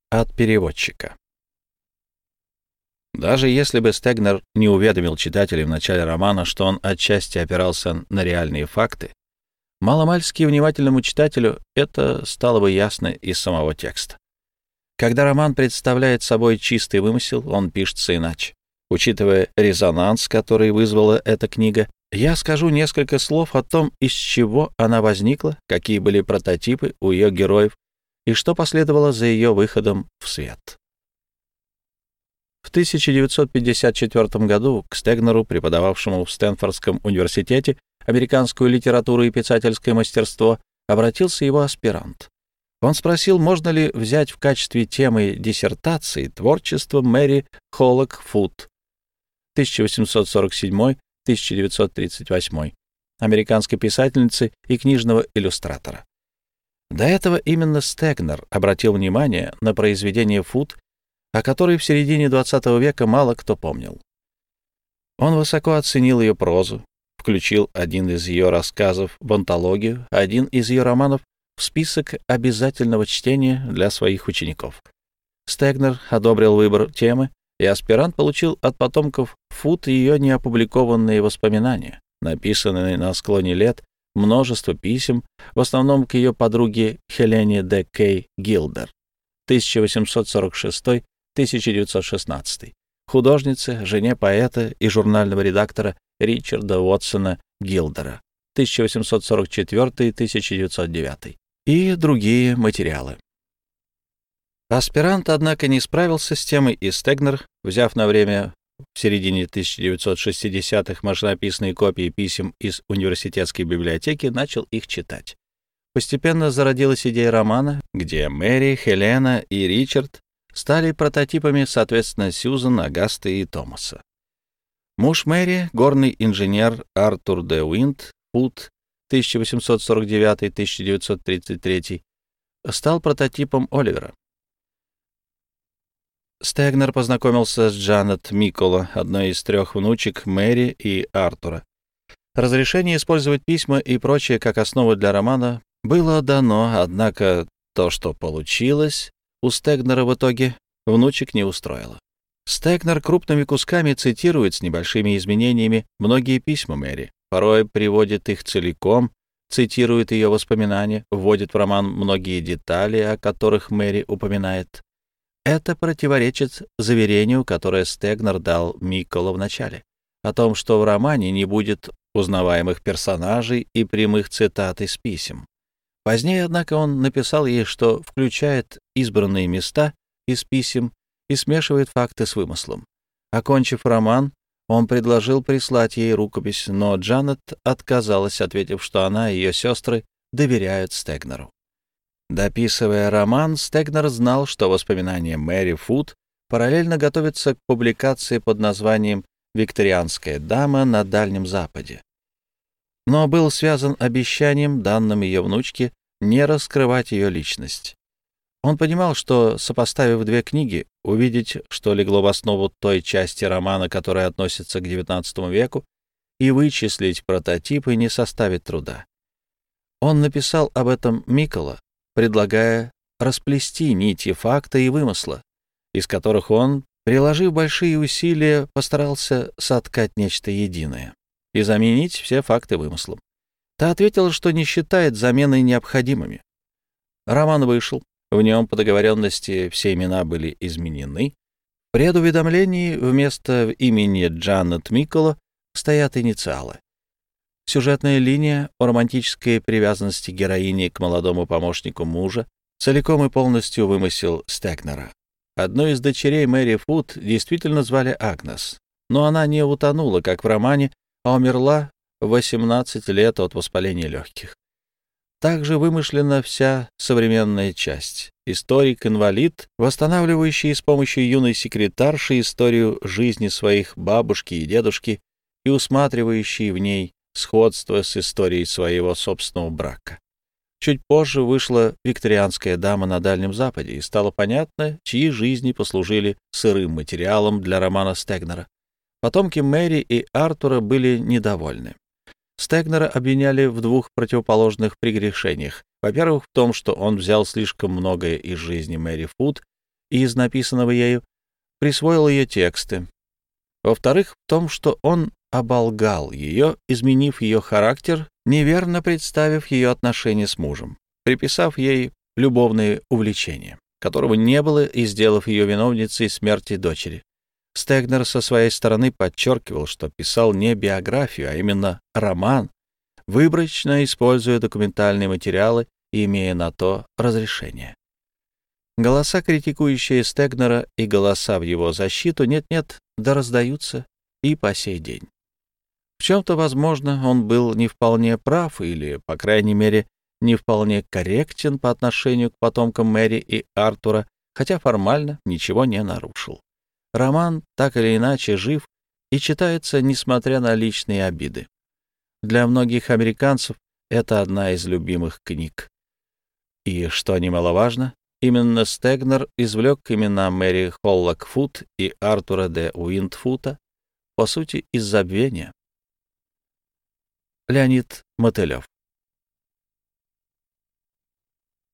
От переводчика. Даже если бы Стегнер не уведомил читателей в начале романа, что он отчасти опирался на реальные факты, маломальски внимательному читателю это стало бы ясно из самого текста. Когда роман представляет собой чистый вымысел, он пишется иначе. Учитывая резонанс, который вызвала эта книга, я скажу несколько слов о том, из чего она возникла, какие были прототипы у ее героев и что последовало за ее выходом в свет. В 1954 году к Стегнеру, преподававшему в Стэнфордском университете американскую литературу и писательское мастерство, обратился его аспирант. Он спросил, можно ли взять в качестве темы диссертации творчество Мэри Холлок Фуд 1847-1938, американской писательницы и книжного иллюстратора. До этого именно Стегнер обратил внимание на произведение Фуд, о которой в середине XX века мало кто помнил. Он высоко оценил ее прозу, включил один из ее рассказов в антологию, один из ее романов в список обязательного чтения для своих учеников. Стегнер одобрил выбор темы, и аспирант получил от потомков Фуд ее неопубликованные воспоминания, написанные на склоне лет, множество писем, в основном к ее подруге Хелене Д. Кей Гилдер, 1846-1916, художнице, жене поэта и журнального редактора Ричарда Уотсона Гилдера, 1844-1909, и другие материалы. Аспирант, однако, не справился с темой, и Стегнер, взяв на время в середине 1960-х машинописные копии писем из университетской библиотеки, начал их читать. Постепенно зародилась идея романа, где Мэри, Хелена и Ричард стали прототипами, соответственно, Сьюзан, Агаста и Томаса. Муж Мэри, горный инженер Артур Д. Уинд, Фуд, 1849-1933, стал прототипом Оливера. Стегнер познакомился с Джанет Микколо, одной из трех внучек Мэри и Артура. Разрешение использовать письма и прочее как основу для романа было дано, однако то, что получилось, у Стегнера в итоге внучек не устроило. Стегнер крупными кусками цитирует с небольшими изменениями многие письма Мэри, порой приводит их целиком, цитирует ее воспоминания, вводит в роман многие детали, о которых Мэри упоминает. Это противоречит заверению, которое Стегнер дал Микколо в начале, о том, что в романе не будет узнаваемых персонажей и прямых цитат из писем. Позднее, однако, он написал ей, что включает избранные места из писем и смешивает факты с вымыслом. Окончив роман, он предложил прислать ей рукопись, но Джанет отказалась, ответив, что она и ее сестры доверяют Стегнеру. Дописывая роман, Стегнер знал, что воспоминания Мэри Фуд параллельно готовятся к публикации под названием «Викторианская дама на Дальнем Западе», но был связан обещанием, данным ее внучке, не раскрывать ее личность. Он понимал, что, сопоставив две книги, увидеть, что легло в основу той части романа, которая относится к XIX веку, и вычислить прототипы не составит труда. Он написал об этом Микколо, предлагая расплести нити факта и вымысла, из которых он, приложив большие усилия, постарался соткать нечто единое и заменить все факты вымыслом. Та ответила, что не считает заменой необходимыми. Роман вышел, в нем по договоренности все имена были изменены. В предуведомлении вместо имени Джанет Микколо стоят инициалы. Сюжетная линия о романтической привязанности героини к молодому помощнику мужа целиком и полностью вымысел Стегнера. Одну из дочерей Мэри Фуд действительно звали Агнес, но она не утонула, как в романе, а умерла в 18 лет от воспаления легких. Также вымышлена вся современная часть. Историк-инвалид, восстанавливающий с помощью юной секретарши историю жизни своих бабушки и дедушки и усматривающий в ней сходство с историей своего собственного брака. Чуть позже вышла «Викторианская дама на Дальнем Западе», и стало понятно, чьи жизни послужили сырым материалом для романа Стегнера. Потомки Мэри и Артура были недовольны. Стегнера обвиняли в двух противоположных прегрешениях. Во-первых, в том, что он взял слишком многое из жизни Мэри Фуд из написанного ею, присвоил ее тексты. Во-вторых, в том, что он оболгал ее, изменив ее характер, неверно представив ее отношения с мужем, приписав ей любовные увлечения, которого не было, и сделав ее виновницей смерти дочери. Стегнер со своей стороны подчеркивал, что писал не биографию, а именно роман, выборочно используя документальные материалы и имея на то разрешение. Голоса, критикующие Стегнера, и голоса в его защиту нет-нет, да раздаются и по сей день. В чем-то, возможно, он был не вполне прав или, по крайней мере, не вполне корректен по отношению к потомкам Мэри и Артура, хотя формально ничего не нарушил. Роман так или иначе жив и читается, несмотря на личные обиды. Для многих американцев это одна из любимых книг. И, что немаловажно, именно Стегнер извлек имена Мэри Холлок-Фут и Артура де Уиндфута, по сути, из забвения. Леонид Мотылев.